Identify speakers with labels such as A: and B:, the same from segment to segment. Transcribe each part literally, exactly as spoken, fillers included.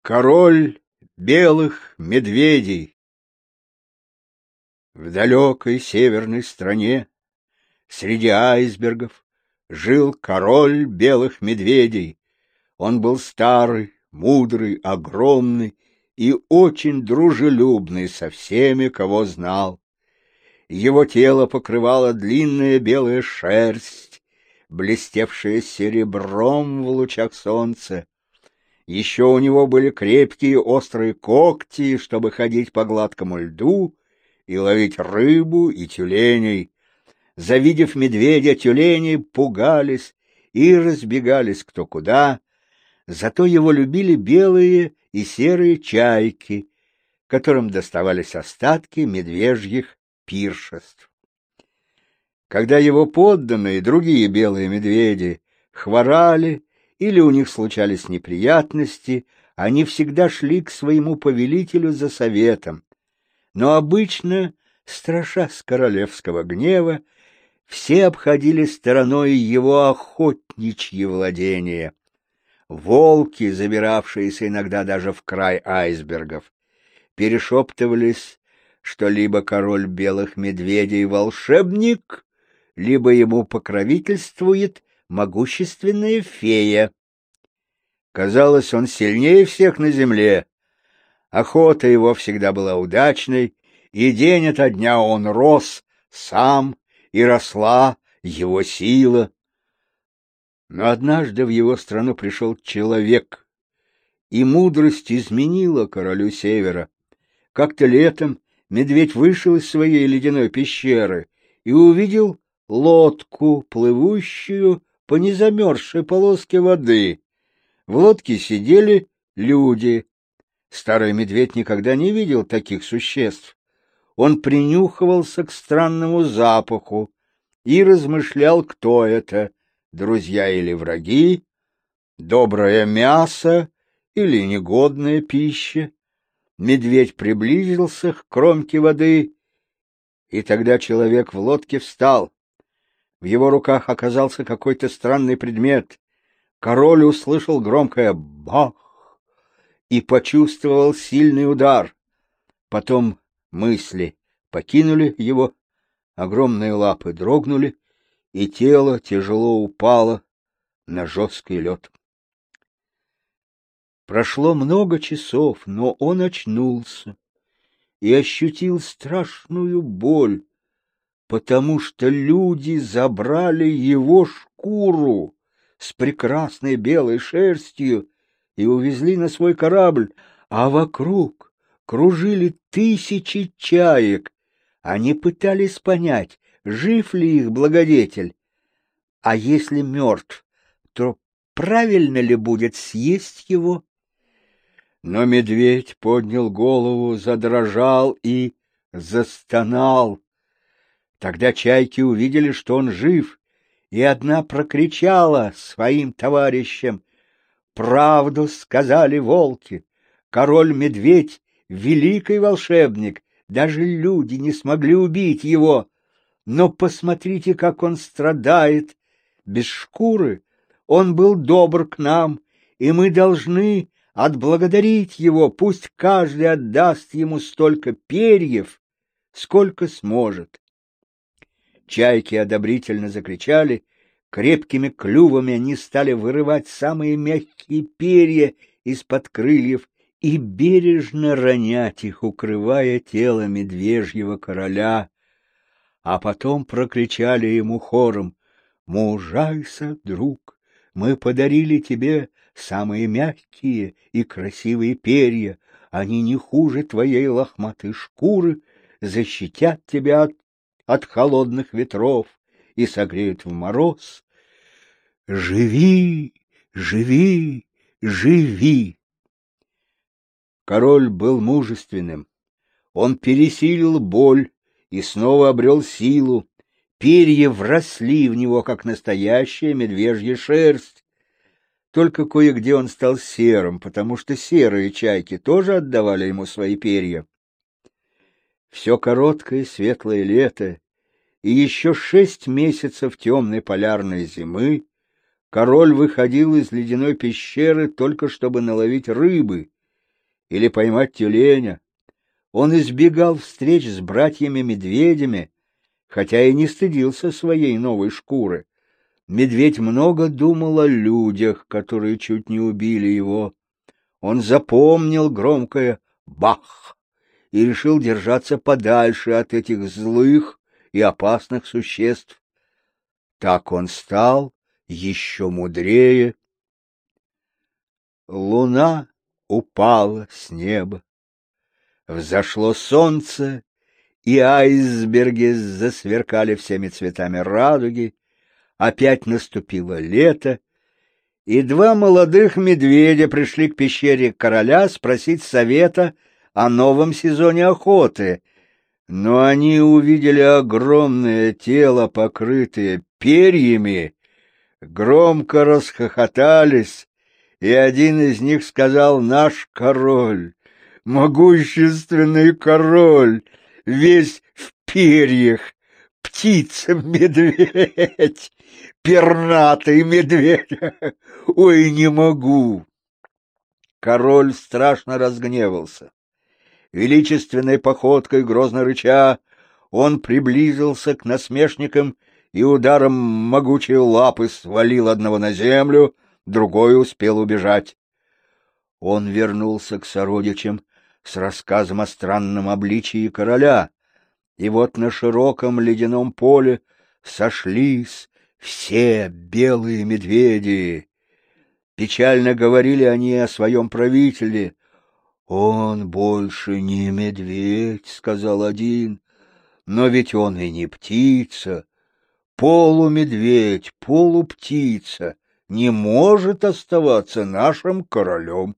A: Король белых медведей. В далекой северной стране среди айсбергов жил король белых медведей. Он был старый, мудрый, огромный и очень дружелюбный со всеми, кого знал. Его тело покрывала длинная белая шерсть, блестевшая серебром в лучах солнца. Еще у него были крепкие острые когти, чтобы ходить по гладкому льду и ловить рыбу и тюленей. Завидев медведя, тюлени пугались и разбегались кто куда. Зато его любили белые и серые чайки, которым доставались остатки медвежьих пиршеств. Когда его подданные, другие белые медведи, хворали или у них случались неприятности, они всегда шли к своему повелителю за советом. Но обычно, страшась королевского гнева, все обходили стороной его охотничьи владения. Волки, забиравшиеся иногда даже в край айсбергов, перешептывались, что либо король белых медведей волшебник, либо ему покровительствует могущественная фея. Казалось, он сильнее всех на земле. Охота его всегда была удачной, и день ото дня он рос сам, и росла его сила. Но однажды в его страну пришел человек, и мудрость изменила королю Севера. Как-то летом медведь вышел из своей ледяной пещеры и увидел лодку, плывущую по незамерзшей полоске воды. В лодке сидели люди. Старый медведь никогда не видел таких существ. Он принюхивался к странному запаху и размышлял, кто это, друзья или враги, доброе мясо или негодная пища. Медведь приблизился к кромке воды, и тогда человек в лодке встал. В его руках оказался какой-то странный предмет. Король услышал громкое «бах» и почувствовал сильный удар. Потом мысли покинули его, огромные лапы дрогнули, и тело тяжело упало на жесткий лед. Прошло много часов, но он очнулся и ощутил страшную боль, потому что люди забрали его шкуру с прекрасной белой шерстью и увезли на свой корабль, а вокруг кружили тысячи чаек. Они пытались понять, жив ли их благодетель, а если мертв, то правильно ли будет съесть его? Но медведь поднял голову, задрожал и застонал. Тогда чайки увидели, что он жив, и одна прокричала своим товарищам: «Правду сказали волки, король-медведь — великий волшебник, даже люди не смогли убить его. Но посмотрите, как он страдает. Без шкуры он был добр к нам, и мы должны отблагодарить его, пусть каждый отдаст ему столько перьев, сколько сможет». Чайки одобрительно закричали, крепкими клювами они стали вырывать самые мягкие перья из-под крыльев и бережно ронять их, укрывая тело медвежьего короля, а потом прокричали ему хором: «Мужайся, друг, мы подарили тебе самые мягкие и красивые перья, они не хуже твоей лохматой шкуры, защитят тебя от от холодных ветров и согреют в мороз. Живи, живи, живи!» Король был мужественным. Он пересилил боль и снова обрел силу. Перья вросли в него, как настоящая медвежья шерсть. Только кое-где он стал серым, потому что серые чайки тоже отдавали ему свои перья. Все короткое светлое лето и еще шесть месяцев темной полярной зимы король выходил из ледяной пещеры только чтобы наловить рыбы или поймать тюленя. Он избегал встреч с братьями-медведями, хотя и не стыдился своей новой шкуры. Медведь много думал о людях, которые чуть не убили его. Он запомнил громкое «бах» и решил держаться подальше от этих злых и опасных существ. Так он стал еще мудрее. Луна упала с неба. Взошло солнце, и айсберги засверкали всеми цветами радуги. Опять наступило лето, и два молодых медведя пришли к пещере короля спросить совета о новом сезоне охоты. Но они увидели огромное тело, покрытое перьями, громко расхохотались, и один из них сказал: «Наш король, могущественный король, весь в перьях, птица-медведь, пернатый медведь, ой, не могу». Король страшно разгневался. Величественной походкой, грозно рыча, он приблизился к насмешникам и ударом могучей лапы свалил одного на землю, другой успел убежать. Он вернулся к сородичам с рассказом о странном обличии короля, и вот на широком ледяном поле сошлись все белые медведи. Печально говорили они о своем правителе. «Он больше не медведь», — сказал один, — «но ведь он и не птица. Полумедведь, полуптица не может оставаться нашим королем».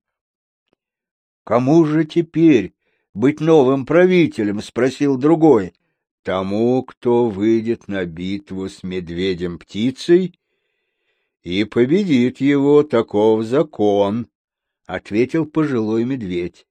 A: «Кому же теперь быть новым правителем?» — спросил другой. «Тому, кто выйдет на битву с медведем-птицей и победит его, таков закон», — ответил пожилой медведь.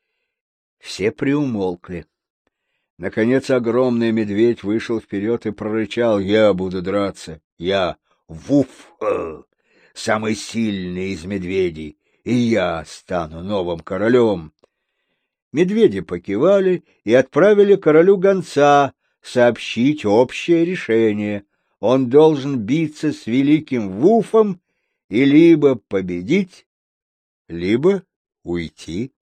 A: Все приумолкли. Наконец огромный медведь вышел вперед и прорычал: «Я буду драться. Я Вуф, самый сильный из медведей, и я стану новым королем». Медведи покивали и отправили королю гонца сообщить общее решение. Он должен биться с великим Вуфом и либо победить, либо уйти.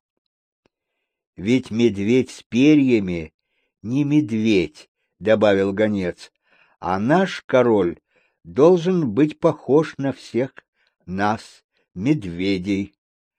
A: «Ведь медведь с перьями не медведь», — добавил гонец, — «а наш король должен быть похож на всех нас, медведей».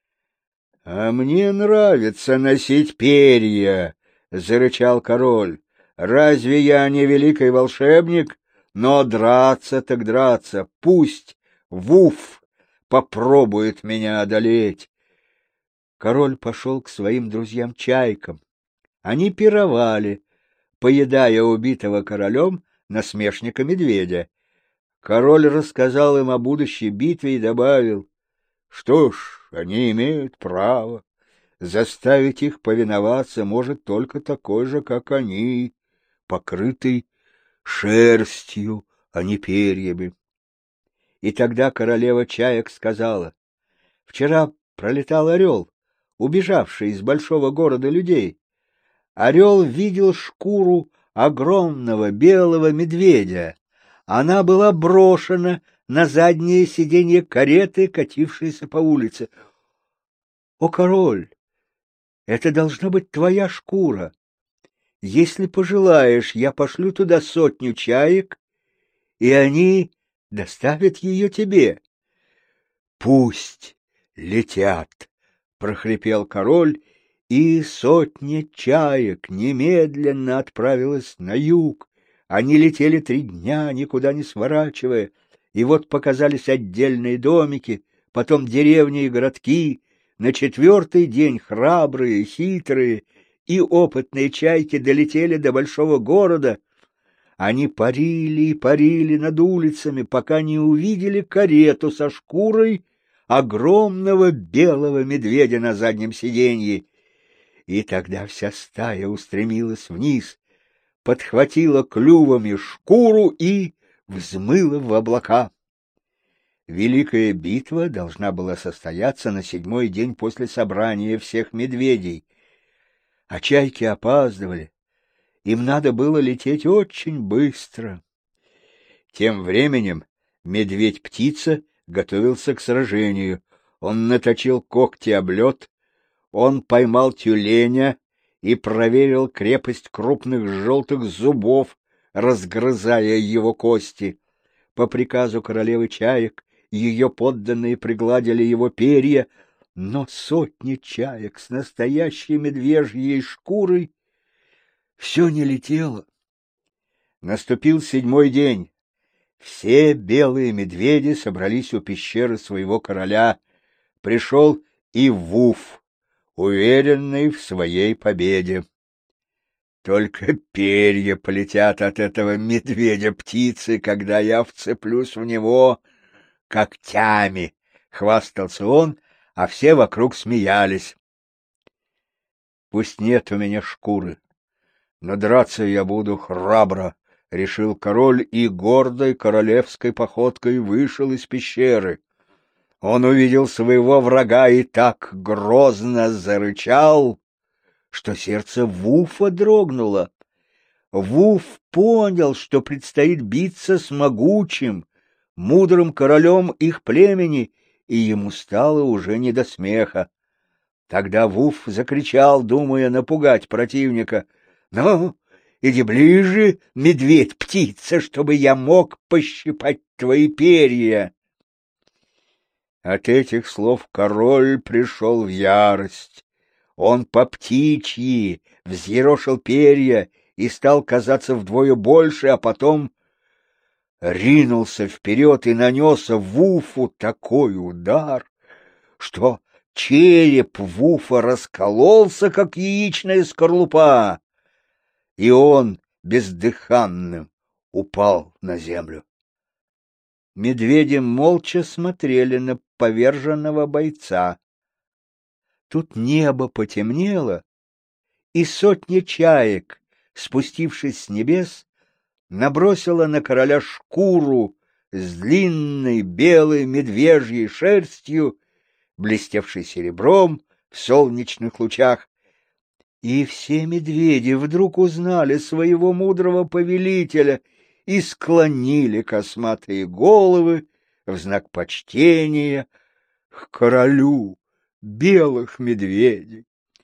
A: «А мне нравится носить перья», — зарычал король. «Разве я не великий волшебник? Но драться так драться, пусть Вуф попробует меня одолеть». Король пошел к своим друзьям-чайкам. Они пировали, поедая убитого королем насмешника-медведя. Король рассказал им о будущей битве и добавил: «Что ж, они имеют право. Заставить их повиноваться может только такой же, как они, покрытый шерстью, а не перьями». И тогда королева чаек сказала: «Вчера пролетал орел, убежавший из большого города людей. Орел видел шкуру огромного белого медведя. Она была брошена на заднее сиденье кареты, катившейся по улице. О, король, это должна быть твоя шкура. Если пожелаешь, я пошлю туда сотню чаек, и они доставят ее тебе». «Пусть летят», — прохрипел король, и сотня чаек немедленно отправилась на юг. Они летели три дня, никуда не сворачивая, и вот показались отдельные домики, потом деревни и городки. На четвертый день храбрые, хитрые и опытные чайки долетели до большого города. Они парили и парили над улицами, пока не увидели карету со шкурой огромного белого медведя на заднем сиденье. И тогда вся стая устремилась вниз, подхватила клювами шкуру и взмыла в облака. Великая битва должна была состояться на седьмой день после собрания всех медведей, а чайки опаздывали. Им надо было лететь очень быстро. Тем временем медведь-птица готовился к сражению. Он наточил когти об лед, он поймал тюленя и проверил крепость крупных желтых зубов, разгрызая его кости. По приказу королевы чаек ее подданные пригладили его перья, но сотни чаек с настоящей медвежьей шкурой все не летело. Наступил седьмой день. Все белые медведи собрались у пещеры своего короля. Пришел и Вуф, уверенный в своей победе. Только перья полетят от этого медведя-птицы, когда я вцеплюсь в него когтями, — хвастался он, а все вокруг смеялись. Пусть нет у меня шкуры, но драться я буду храбро, — решил король и гордой королевской походкой вышел из пещеры. Он увидел своего врага и так грозно зарычал, что сердце Вуфа дрогнуло. Вуф понял, что предстоит биться с могучим, мудрым королем их племени, и ему стало уже не до смеха. Тогда Вуф закричал, думая напугать противника: «Ну, иди ближе, медведь-птица, чтобы я мог пощипать твои перья!» От этих слов король пришел в ярость. Он по птичьи взъерошил перья и стал казаться вдвое больше, а потом ринулся вперед и нанес Вуфу такой удар, что череп Вуфа раскололся, как яичная скорлупа, и он бездыханным упал на землю. Медведи молча смотрели на поверженного бойца. Тут небо потемнело, и сотни чаек, спустившись с небес, набросила на короля шкуру с длинной белой медвежьей шерстью, блестевшей серебром в солнечных лучах. И все медведи вдруг узнали своего мудрого повелителя и склонили косматые головы в знак почтения к королю белых медведей.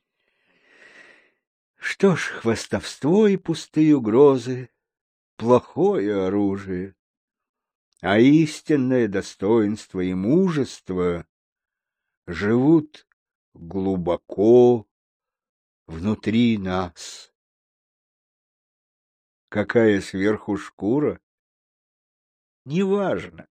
A: Что ж, хвастовство и пустые угрозы — плохое оружие, а истинное достоинство и мужество живут глубоко внутри нас. Какая сверху шкура? Неважно.